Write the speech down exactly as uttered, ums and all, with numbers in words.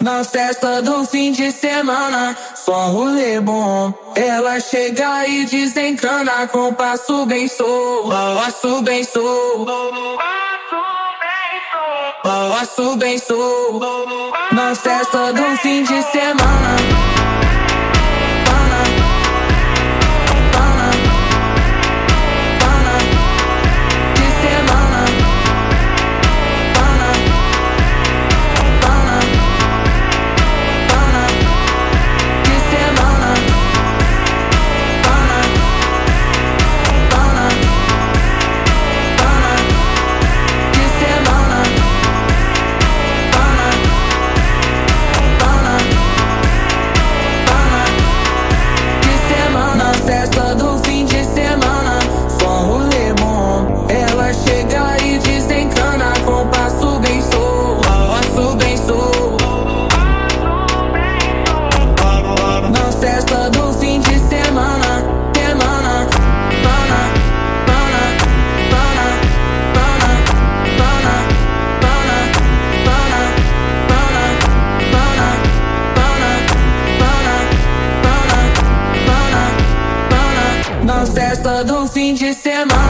Na festa do fim de semana, só um rolê bom. Ela chega e desencana com passo bem solto, passo bem solto, passo bem solto. Na festa do fim de semana. Festa do fim de semana, só um rolê bom. Ela chega e desencana com passo bem solto, passo bem solto. Na festa do fim de semana, semana, pana, pana, pana, pana, pana, pana, pana, pana, pana, pana, pana, pana, pana. Na festa do fim de semana.